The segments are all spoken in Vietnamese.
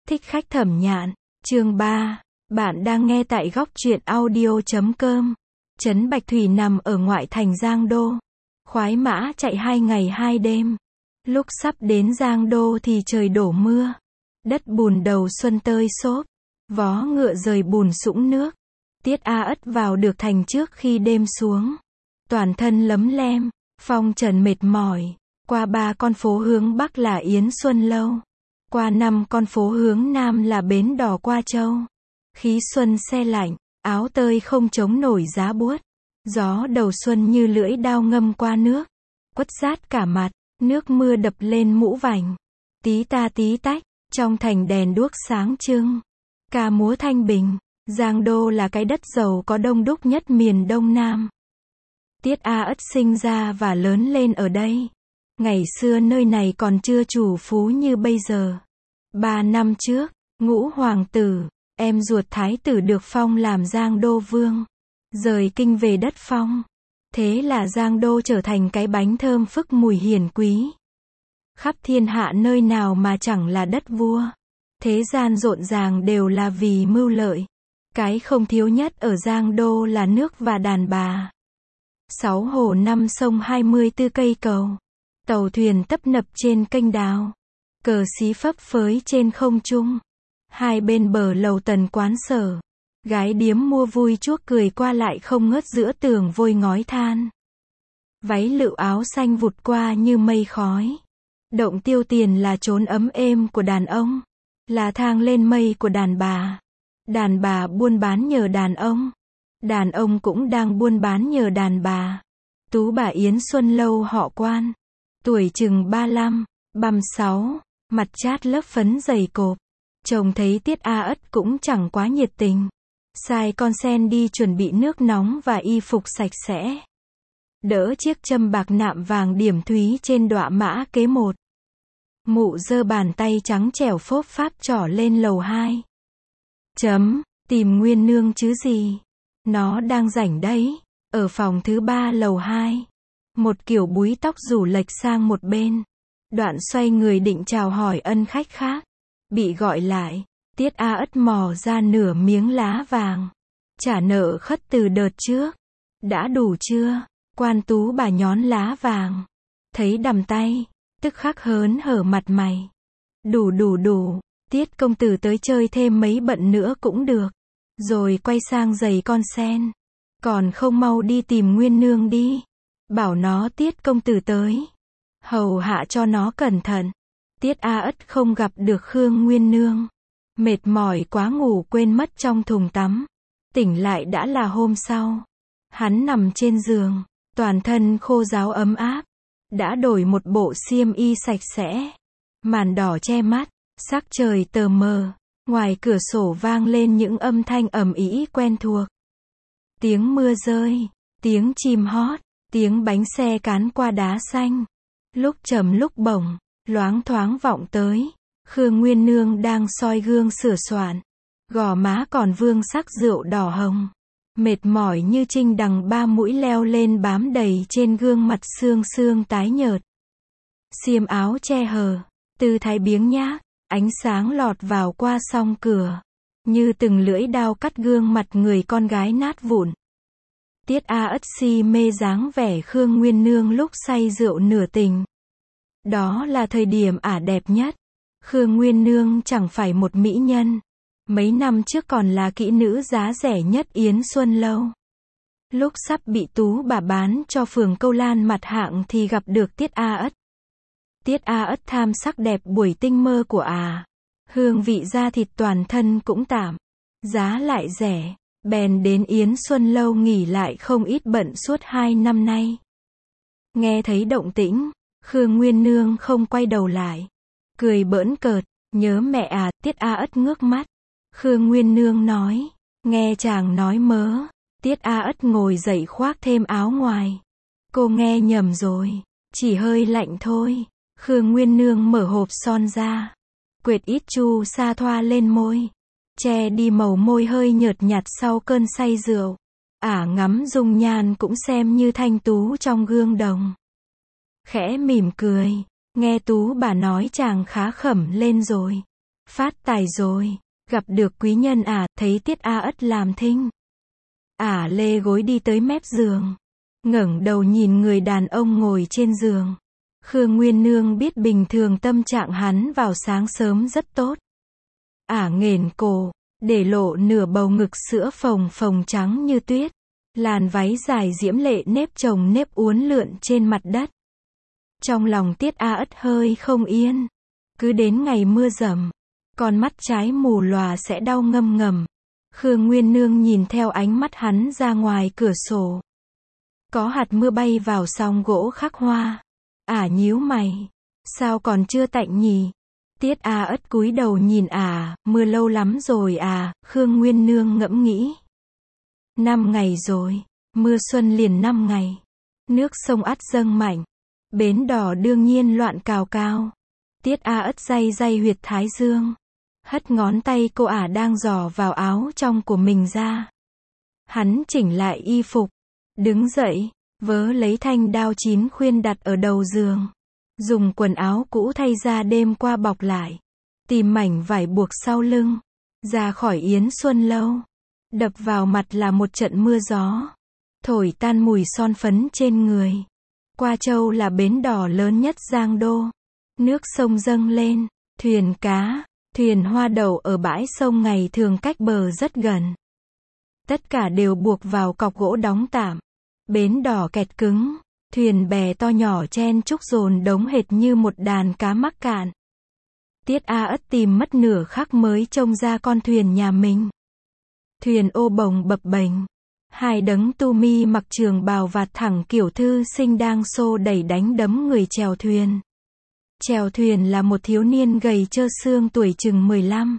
Thích khách Thẩm Nhạn, chương 3. Bạn đang nghe tại góc truyện audio.com. Trấn Bạch Thủy nằm ở ngoại thành Giang Đô. Khoái mã chạy 2 ngày 2 đêm. Lúc sắp đến Giang Đô thì trời đổ mưa. Đất bùn đầu xuân tơi xốp. Vó ngựa rời bùn sũng nước. Tiết A Ất vào được thành trước khi đêm xuống. Toàn thân lấm lem, phong trần mệt mỏi. Qua 3 con phố hướng Bắc là Yến Xuân Lâu. Qua 5 con phố hướng Nam là Bến Đò Qua Châu. Khí xuân se lạnh, áo tơi không chống nổi giá buốt. Gió đầu xuân như lưỡi dao ngâm qua nước. Quất rát cả mặt, nước mưa đập lên mũ vành. Tí ta tí tách, trong thành đèn đuốc sáng trưng. Ca múa thanh bình, Giang Đô là cái đất giàu có đông đúc nhất miền Đông Nam. Tiết A Ất sinh ra và lớn lên ở đây. Ngày xưa nơi này còn chưa chủ phú như bây giờ. 3 năm trước, Ngũ hoàng tử, em ruột thái tử được phong làm Giang Đô vương. Rời kinh về đất Phong. Thế là Giang Đô trở thành cái bánh thơm phức mùi hiền quý. Khắp thiên hạ nơi nào mà chẳng là đất vua. Thế gian rộn ràng đều là vì mưu lợi. Cái không thiếu nhất ở Giang Đô là nước và đàn bà. 6 hồ 5 sông 24 cây cầu. Tàu thuyền tấp nập trên kênh đào. Cờ xí phấp phới trên không trung. Hai bên bờ lầu tần quán sở. Gái điếm mua vui chuốc cười qua lại không ngớt giữa tường vôi ngói than. Váy lụa áo xanh vụt qua như mây khói. Động tiêu tiền là chốn ấm êm của đàn ông. Là thang lên mây của đàn bà. Đàn bà buôn bán nhờ đàn ông. Đàn ông cũng đang buôn bán nhờ đàn bà. Tú bà Yến Xuân Lâu họ Quan. Tuổi chừng 35, 36, mặt chát lớp phấn dày cộp. Chồng thấy Tiết A Ất cũng chẳng quá nhiệt tình. Sai con sen đi chuẩn bị nước nóng và y phục sạch sẽ. Đỡ chiếc châm bạc nạm vàng điểm thúy trên đọa mã kế 1. Mụ giơ bàn tay trắng trẻo phốp pháp trỏ lên lầu 2. Tìm Nguyên Nương chứ gì. Nó đang rảnh đấy. Ở phòng thứ 3 lầu 2. Một kiểu búi tóc rủ lệch sang một bên. Đoạn xoay người định chào hỏi ân khách khác. Bị gọi lại. Tiết A Ất mò ra nửa miếng lá vàng. Trả nợ khất từ đợt trước. Đã đủ chưa? Quan tú bà nhón lá vàng. Thấy đầm tay. Tức khắc hớn hở mặt mày. Đủ. Tiết công tử tới chơi thêm mấy bận nữa cũng được. Rồi quay sang giày con sen. Còn không mau đi tìm Nguyên Nương đi. Bảo nó Tiết công tử tới. Hầu hạ cho nó cẩn thận. Tiết A Ất không gặp được Khương Nguyên Nương. Mệt mỏi quá ngủ quên mất trong thùng tắm. Tỉnh lại đã là hôm sau. Hắn nằm trên giường. Toàn thân khô ráo ấm áp. Đã đổi một bộ xiêm y sạch sẽ. Màn đỏ che mắt. Sắc trời tờ mờ. Ngoài cửa sổ vang lên những âm thanh ầm ĩ quen thuộc. Tiếng mưa rơi. Tiếng chim hót. Tiếng bánh xe cán qua đá xanh. Lúc trầm lúc bổng. Loáng thoáng vọng tới. Khương Nguyên Nương đang soi gương sửa soạn. Gò má còn vương sắc rượu đỏ hồng. Mệt mỏi như trinh đằng 3 mũi leo lên bám đầy trên gương mặt xương xương tái nhợt. Xiêm áo che hờ. Tư thái biếng nhác. Ánh sáng lọt vào qua song cửa. Như từng lưỡi dao cắt gương mặt người con gái nát vụn. Tiết A Ất si mê dáng vẻ Khương Nguyên Nương lúc say rượu nửa tình. Đó là thời điểm ả đẹp nhất. Khương Nguyên Nương chẳng phải một mỹ nhân. Mấy năm trước còn là kỹ nữ giá rẻ nhất Yến Xuân Lâu. Lúc sắp bị tú bà bán cho phường Câu Lan mặt hạng thì gặp được Tiết A Ất. Tiết A Ất tham sắc đẹp buổi tinh mơ của ả. Hương vị da thịt toàn thân cũng tạm. Giá lại rẻ. Bèn đến Yến Xuân Lâu nghỉ lại không ít bận suốt 2 năm nay. Nghe thấy động tĩnh. Khương Nguyên Nương không quay đầu lại. Cười bỡn cợt. Nhớ mẹ à. Tiết A Ất ngước mắt. Khương Nguyên Nương nói. Nghe chàng nói mớ. Tiết A Ất ngồi dậy khoác thêm áo ngoài. Cô nghe nhầm rồi. Chỉ hơi lạnh thôi. Khương Nguyên Nương mở hộp son ra. Quệt ít chu sa thoa lên môi. Che đi màu môi hơi nhợt nhạt sau cơn say rượu. Ả ngắm dung nhan cũng xem như thanh tú trong gương đồng. Khẽ mỉm cười. Nghe tú bà nói chàng khá khẩm lên rồi. Phát tài rồi, gặp được quý nhân à, thấy Tiết A Ất làm thinh. Lê gối đi tới mép giường, ngẩng đầu nhìn người đàn ông ngồi trên giường. Khương Nguyên Nương biết bình thường tâm trạng hắn vào sáng sớm rất tốt. Nghển cổ, để lộ nửa bầu ngực sữa phồng phồng trắng như tuyết. Làn váy dài diễm lệ nếp chồng nếp uốn lượn trên mặt đất. Trong lòng Tiết A Ất hơi không yên. Cứ đến ngày mưa rầm, con mắt trái mù lòa sẽ đau ngâm ngầm. Khương Nguyên Nương nhìn theo ánh mắt hắn ra ngoài cửa sổ. Có hạt mưa bay vào song gỗ khắc hoa. Nhíu mày. Sao còn chưa tạnh nhỉ? Tiết A Ất cúi đầu nhìn mưa lâu lắm rồi Khương Nguyên Nương ngẫm nghĩ. 5 ngày rồi, mưa xuân liền 5 ngày. Nước sông ắt dâng mạnh. Bến đò đương nhiên loạn cào cao. Tiết A Ất day day huyệt thái dương. Hất ngón tay cô đang dò vào áo trong của mình ra. Hắn chỉnh lại y phục. Đứng dậy, vớ lấy thanh đao chín khuyên đặt ở đầu giường. Dùng quần áo cũ thay ra đêm qua bọc lại. Tìm mảnh vải buộc sau lưng. Ra khỏi Yến Xuân Lâu. Đập vào mặt là một trận mưa gió. Thổi tan mùi son phấn trên người. Qua Châu là bến đò lớn nhất Giang Đô. Nước sông dâng lên. Thuyền cá, thuyền hoa đậu ở bãi sông ngày thường cách bờ rất gần. Tất cả đều buộc vào cọc gỗ đóng tạm. Bến đò kẹt cứng. Thuyền bè to nhỏ chen chúc dồn đống hệt như một đàn cá mắc cạn. Tiết A Ất tìm mất nửa khắc mới trông ra con thuyền nhà mình. Thuyền ô bồng bập bềnh. Hai đấng tu mi mặc trường bào vạt thẳng kiểu thư sinh đang xô đẩy đánh đấm người chèo thuyền. Chèo thuyền là một thiếu niên gầy trơ xương tuổi chừng 15,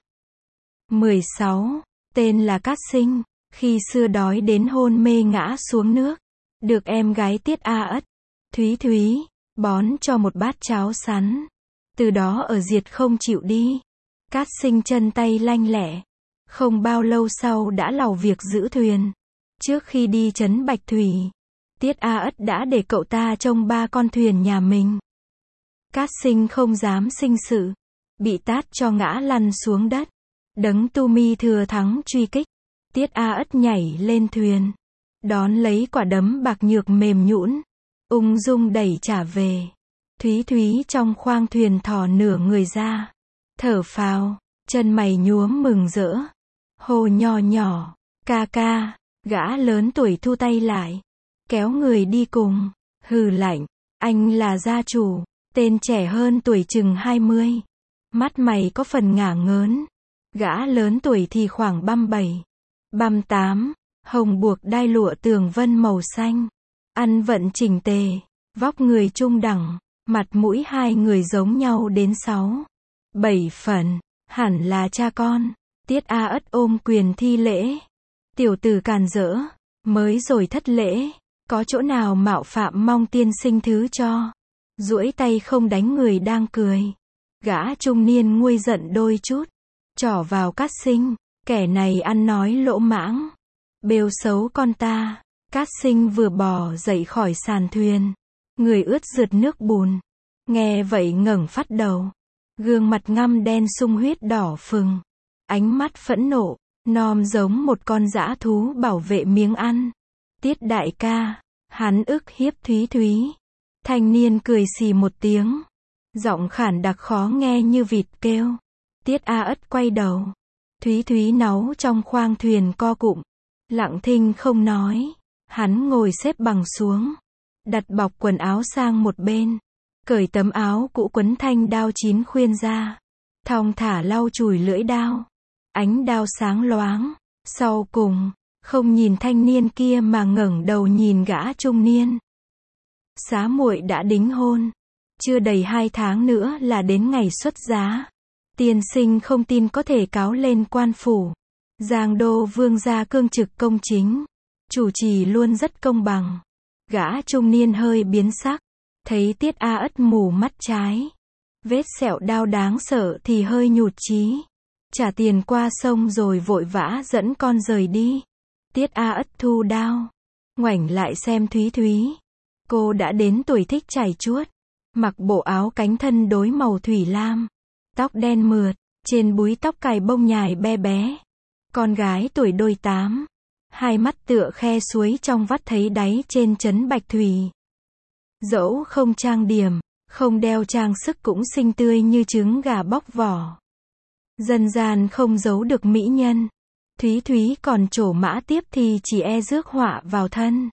16, tên là Cát Sinh. Khi xưa đói đến hôn mê ngã xuống nước. Được em gái Tiết A Ất, Thúy Thúy, bón cho một bát cháo sắn. Từ đó ở diệt không chịu đi. Cát Sinh chân tay lanh lẹ. Không bao lâu sau đã lầu việc giữ thuyền. Trước khi đi trấn Bạch Thủy, Tiết A Ất đã để cậu ta trông 3 con thuyền nhà mình. Cát Sinh không dám sinh sự. Bị tát cho ngã lăn xuống đất. Đấng tu mi thừa thắng truy kích. Tiết A Ất nhảy lên thuyền. Đón lấy quả đấm bạc nhược mềm nhũn. Ung dung đẩy trả về. Thúy Thúy trong khoang thuyền thò nửa người ra. Thở phào, chân mày nhuốm mừng rỡ. Hồ nhỏ nhỏ, ca ca. Gã lớn tuổi thu tay lại. Kéo người đi cùng. Hừ lạnh, anh là gia chủ. Tên trẻ hơn tuổi chừng 20. Mắt mày có phần ngả ngớn. Gã lớn tuổi thì khoảng 37, 38. Hồng buộc đai lụa tường vân màu xanh. Ăn vận chỉnh tề. Vóc người trung đẳng. Mặt mũi hai người giống nhau đến 6, 7 phần. Hẳn là cha con. Tiết A Ất ôm quyền thi lễ. Tiểu tử càn rỡ. Mới rồi thất lễ. Có chỗ nào mạo phạm mong tiên sinh thứ cho. Duỗi tay không đánh người đang cười. Gã trung niên nguôi giận đôi chút. Trỏ vào Cát Sinh. Kẻ này ăn nói lỗ mãng. Bêu xấu con ta. Cát Sinh vừa bò dậy khỏi sàn thuyền. Người ướt rượt nước bùn. Nghe vậy ngẩng phát đầu. Gương mặt ngăm đen sung huyết đỏ phừng. Ánh mắt phẫn nộ. Nom giống một con dã thú bảo vệ miếng ăn. Tiết đại ca. Hắn ức hiếp Thúy Thúy. Thanh niên cười xì một tiếng. Giọng khản đặc khó nghe như vịt kêu. Tiết A Ất quay đầu. Thúy Thúy náu trong khoang thuyền co cụm. Lặng thinh không nói. Hắn ngồi xếp bằng xuống. Đặt bọc quần áo sang một bên. Cởi tấm áo cũ quấn thanh đao chín khuyên ra. Thong thả lau chùi lưỡi đao. Ánh đao sáng loáng. Sau cùng, không nhìn thanh niên kia mà ngẩng đầu nhìn gã trung niên. Xá muội đã đính hôn. Chưa đầy 2 tháng nữa là đến ngày xuất giá. Tiên sinh không tin có thể cáo lên quan phủ. Giang Đô vương gia cương trực công chính. Chủ trì luôn rất công bằng. Gã trung niên hơi biến sắc. Thấy Tiết A Ất mù mắt trái. Vết sẹo đau đáng sợ thì hơi nhụt chí. Trả tiền qua sông rồi vội vã dẫn con rời đi. Tiết A Ất thu đao. Ngoảnh lại xem Thúy Thúy. Cô đã đến tuổi thích chải chuốt. Mặc bộ áo cánh thân đối màu thủy lam. Tóc đen mượt. Trên búi tóc cài bông nhài be bé. Con gái tuổi đôi 8. Hai mắt tựa khe suối trong vắt thấy đáy trên trấn Bạch Thủy. Dẫu không trang điểm, không đeo trang sức cũng xinh tươi như trứng gà bóc vỏ. Dân gian không giấu được mỹ nhân. Thúy Thúy còn trổ mã tiếp thì chỉ e rước họa vào thân.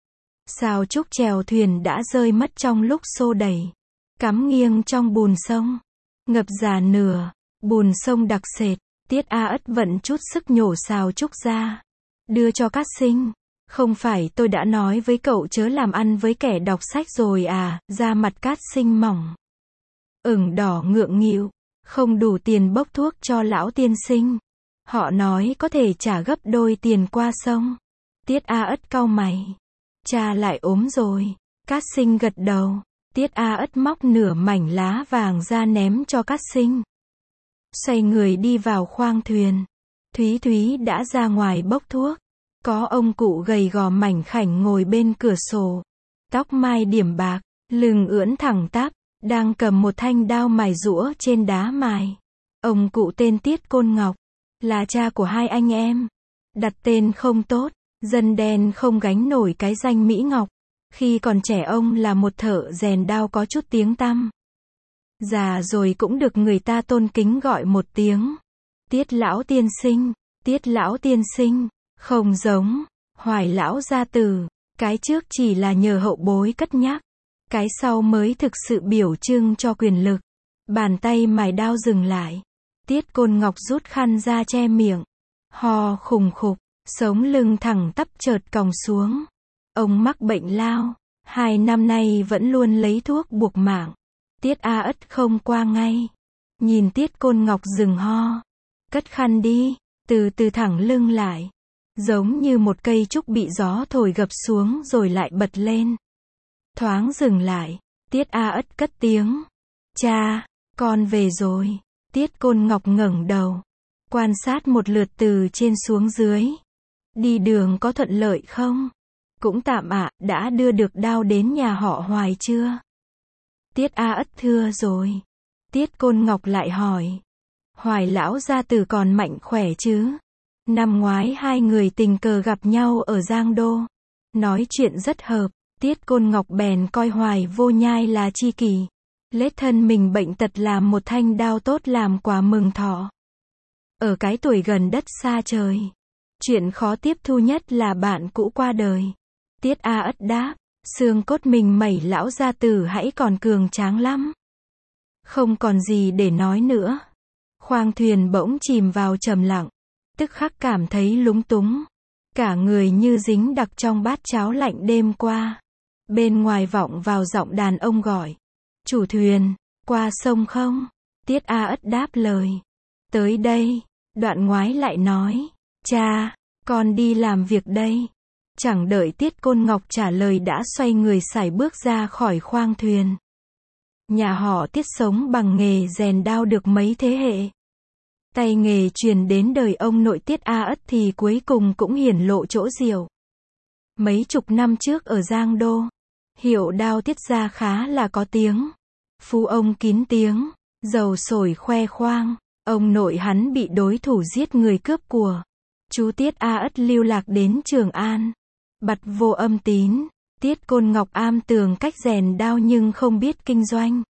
Sào trúc chèo thuyền đã rơi mất trong lúc xô đẩy. Cắm nghiêng trong bùn sông. Ngập già nửa. Bùn sông đặc sệt. Tiết A Ất vận chút sức nhổ sào trúc ra. Đưa cho Cát Sinh. Không phải tôi đã nói với cậu chớ làm ăn với kẻ đọc sách rồi à, da mặt Cát Sinh mỏng. Ửng đỏ ngượng nghịu. Không đủ tiền bốc thuốc cho lão tiên sinh. Họ nói có thể trả gấp đôi tiền qua sông. Tiết A Ất cau mày. Cha lại ốm rồi. Cát Sinh gật đầu. Tiết A Ất móc nửa mảnh lá vàng ra ném cho Cát Sinh. Xoay người đi vào khoang thuyền. Thúy Thúy đã ra ngoài bốc thuốc. Có ông cụ gầy gò mảnh khảnh ngồi bên cửa sổ. Tóc mai điểm bạc, lưng ưỡn thẳng tắp, đang cầm một thanh đao mài giũa trên đá mài. Ông cụ tên Tiết Côn Ngọc, là cha của hai anh em. Đặt tên không tốt, dân đen không gánh nổi cái danh Mỹ Ngọc. Khi còn trẻ ông là một thợ rèn đao có chút tiếng tăm. Già rồi cũng được người ta tôn kính gọi một tiếng. Tiết lão tiên sinh, Tiết lão tiên sinh, không giống Hoài lão gia tử. Cái trước chỉ là nhờ hậu bối cất nhắc. Cái sau mới thực sự biểu trưng cho quyền lực. Bàn tay mài đao dừng lại. Tiết Côn Ngọc rút khăn ra che miệng. Ho khùng khục, sống lưng thẳng tắp chợt còng xuống. Ông mắc bệnh lao. 2 năm nay vẫn luôn lấy thuốc buộc mạng. Tiết A Ất không qua ngay. Nhìn Tiết Côn Ngọc dừng ho. Cất khăn đi, từ từ thẳng lưng lại. Giống như một cây trúc bị gió thổi gập xuống rồi lại bật lên. Thoáng dừng lại, Tiết A Ất cất tiếng. Cha, con về rồi. Tiết Côn Ngọc ngẩng đầu. Quan sát một lượt từ trên xuống dưới. Đi đường có thuận lợi không? Cũng tạm ạ, đã đưa được đao đến nhà họ Hoài chưa? Tiết A Ất thưa rồi. Tiết Côn Ngọc lại hỏi. Hoài lão gia tử còn mạnh khỏe chứ? Năm ngoái hai người tình cờ gặp nhau ở Giang Đô. Nói chuyện rất hợp. Tiết Côn Ngọc bèn coi Hoài Vô Nhai là tri kỷ. Lết thân mình bệnh tật làm một thanh đao tốt làm quà mừng thọ. Ở cái tuổi gần đất xa trời. Chuyện khó tiếp thu nhất là bạn cũ qua đời. Tiết A Ất đáp. Xương cốt mình mẩy lão gia tử hãy còn cường tráng lắm. Không còn gì để nói nữa. Khoang thuyền bỗng chìm vào trầm lặng. Tức khắc cảm thấy lúng túng. Cả người như dính đặc trong bát cháo lạnh đêm qua. Bên ngoài vọng vào giọng đàn ông gọi. Chủ thuyền, qua sông không? Tiết A Ất đáp lời. Tới đây. Đoạn ngoái lại nói. Cha, con đi làm việc đây. Chẳng đợi Tiết Côn Ngọc trả lời đã xoay người sải bước ra khỏi khoang thuyền. Nhà họ Tiết sống bằng nghề rèn đao được mấy thế hệ. Tay nghề truyền đến đời ông nội Tiết A Ất thì cuối cùng cũng hiển lộ chỗ diệu. Mấy chục năm trước ở Giang Đô, hiệu đao Tiết gia khá là có tiếng. Phú ông kín tiếng, giàu sổi khoe khoang. Ông nội hắn bị đối thủ giết người cướp của. Chú Tiết A Ất lưu lạc đến Trường An. Bặt vô âm tín. Tiết Côn Ngọc am tường cách rèn đao nhưng không biết kinh doanh.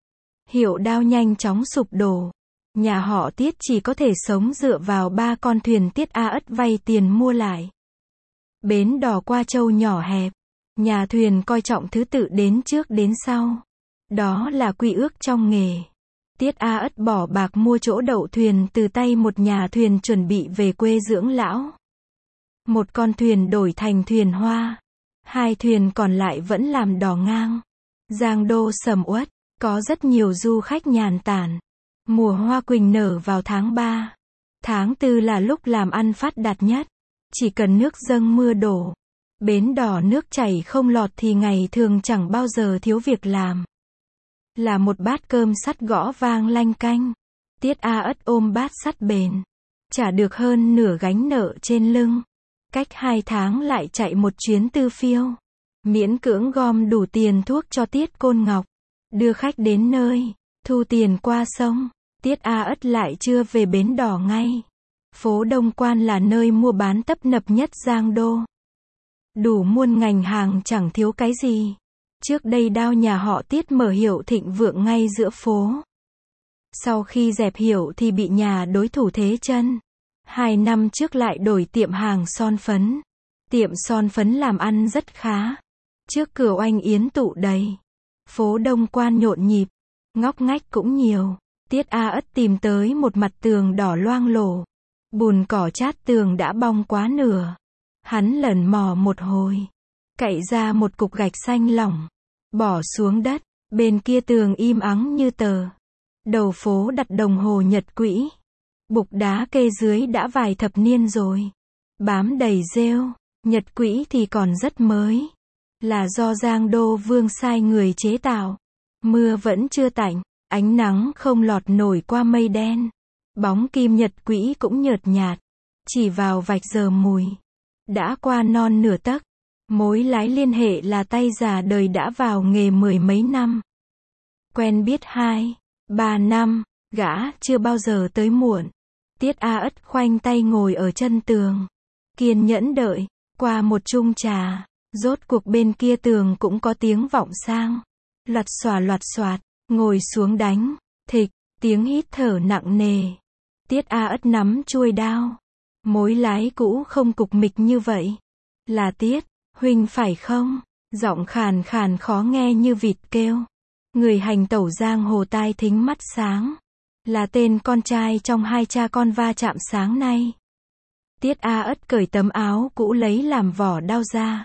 Hiệu đao nhanh chóng sụp đổ. Nhà họ Tiết chỉ có thể sống dựa vào 3 con thuyền Tiết A Ất vay tiền mua lại. Bến đò Qua Châu nhỏ hẹp. Nhà thuyền coi trọng thứ tự đến trước đến sau. Đó là quy ước trong nghề. Tiết A Ất bỏ bạc mua chỗ đậu thuyền từ tay một nhà thuyền chuẩn bị về quê dưỡng lão. Một con thuyền đổi thành thuyền hoa. 2 thuyền còn lại vẫn làm đò ngang. Giang Đô sầm uất, có rất nhiều du khách nhàn tản. Mùa hoa quỳnh nở vào tháng 3. Tháng 4 là lúc làm ăn phát đạt nhất. Chỉ cần nước dâng mưa đổ. Bến đò nước chảy không lọt thì ngày thường chẳng bao giờ thiếu việc làm. Là một bát cơm sắt gõ vang lanh canh. Tiết A Ất ôm bát sắt bền. Trả được hơn nửa gánh nợ trên lưng. Cách 2 tháng lại chạy một chuyến tư phiêu. Miễn cưỡng gom đủ tiền thuốc cho Tiết Côn Ngọc. Đưa khách đến nơi. Thu tiền qua sông. Tiết A Ất lại chưa về bến đỏ ngay. Phố Đông Quan là nơi mua bán tấp nập nhất Giang Đô. Đủ muôn ngành hàng chẳng thiếu cái gì. Trước đây Đao nhà họ Tiết mở hiệu thịnh vượng ngay giữa phố. Sau khi dẹp hiệu thì bị nhà đối thủ thế chân. 2 năm trước lại đổi tiệm hàng son phấn. Tiệm son phấn làm ăn rất khá. Trước cửa oanh yến tụ đầy. Phố Đông Quan nhộn nhịp. Ngóc ngách cũng nhiều. Tiết A Ất tìm tới một mặt tường đỏ loang lổ. Bùn cỏ chát tường đã bong quá nửa. Hắn lẩn mò một hồi. Cậy ra một cục gạch xanh lỏng. Bỏ xuống đất. Bên kia tường im ắng như tờ. Đầu phố đặt đồng hồ nhật quỹ. Bục đá kê dưới đã vài thập niên rồi. Bám đầy rêu. Nhật quỹ thì còn rất mới. Là do Giang Đô Vương sai người chế tạo. Mưa vẫn chưa tạnh. Ánh nắng không lọt nổi qua mây đen. Bóng kim nhật quỹ cũng nhợt nhạt. Chỉ vào vạch giờ mùi. Đã qua non nửa tấc. Mối lái liên hệ là tay già đời đã vào nghề 10 mấy năm. Quen biết 2, 3 năm, gã chưa bao giờ tới muộn. Tiết A Ất khoanh tay ngồi ở chân tường. Kiên nhẫn đợi, qua một chung trà. Rốt cuộc bên kia tường cũng có tiếng vọng sang. Loạt xoạt, ngồi xuống đánh. Thịch, tiếng hít thở nặng nề. Tiết A Ất nắm chuôi đao. Mối lái cũ không cục mịch như vậy. Là Tiết, huynh phải không? Giọng khàn khàn khó nghe như vịt kêu. Người hành tẩu giang hồ tai thính mắt sáng. Là tên con trai trong 2 cha con va chạm sáng nay. Tiết A Ất cởi tấm áo cũ lấy làm vỏ đao ra.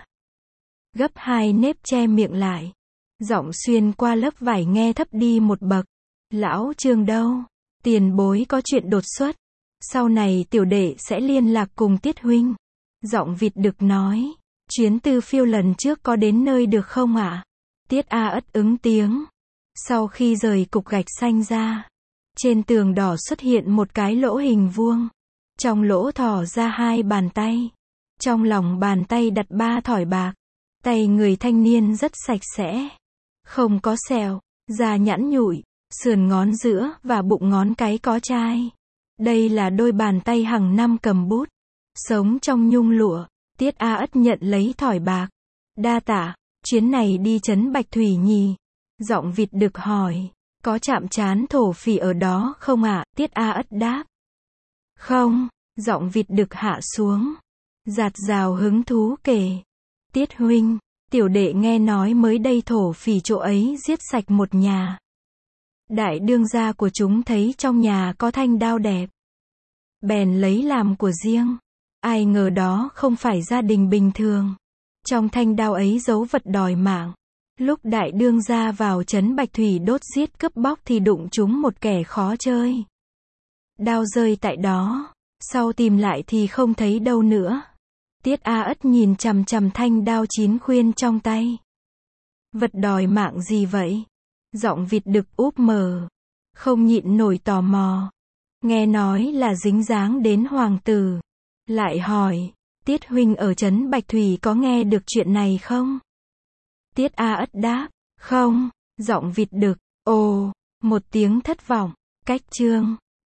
Gấp 2 nếp che miệng lại. Giọng xuyên qua lớp vải nghe thấp đi một bậc. Lão Trương đâu? Tiền bối có chuyện đột xuất. Sau này tiểu đệ sẽ liên lạc cùng Tiết huynh. Giọng vịt đực nói. Chuyến tư phiêu lần trước có đến nơi được không ạ? Tiết A Ất ứng tiếng. Sau khi rời cục gạch xanh ra. Trên tường đỏ xuất hiện một cái lỗ hình vuông. Trong lỗ thò ra 2 bàn tay. Trong lòng bàn tay đặt 3 thỏi bạc. Tay người thanh niên rất sạch sẽ. Không có sẹo, da nhẵn nhụi, sườn ngón giữa và bụng ngón cái có chai. Đây là đôi bàn tay hàng năm cầm bút. Sống trong nhung lụa. Tiết A Ất nhận lấy thỏi bạc. Đa tạ, chuyến này đi trấn Bạch Thủy nhì. Giọng vịt đực hỏi. Có chạm trán thổ phỉ ở đó không ạ? Tiết A Ất đáp. Không, giọng vịt đực hạ xuống. Dạt dào hứng thú kể. Tiết huynh, tiểu đệ nghe nói mới đây thổ phỉ chỗ ấy giết sạch một nhà. Đại đương gia của chúng thấy trong nhà có thanh đao đẹp. Bèn lấy làm của riêng. Ai ngờ đó không phải gia đình bình thường. Trong thanh đao ấy giấu vật đòi mạng. Lúc đại đương gia vào trấn Bạch Thủy đốt giết cướp bóc thì đụng trúng một kẻ khó chơi. Đao rơi tại đó. Sau tìm lại thì không thấy đâu nữa. Tiết A Ất nhìn chằm chằm thanh đao 9 khuyên trong tay. Vật đòi mạng gì vậy? Giọng vịt đực úp mờ. Không nhịn nổi tò mò. Nghe nói là dính dáng đến hoàng tử. Lại hỏi, Tiết huynh ở trấn Bạch Thủy có nghe được chuyện này không? Tiết A Ất đáp, không. Giọng vịt đực, ồ, một tiếng thất vọng. Cách chương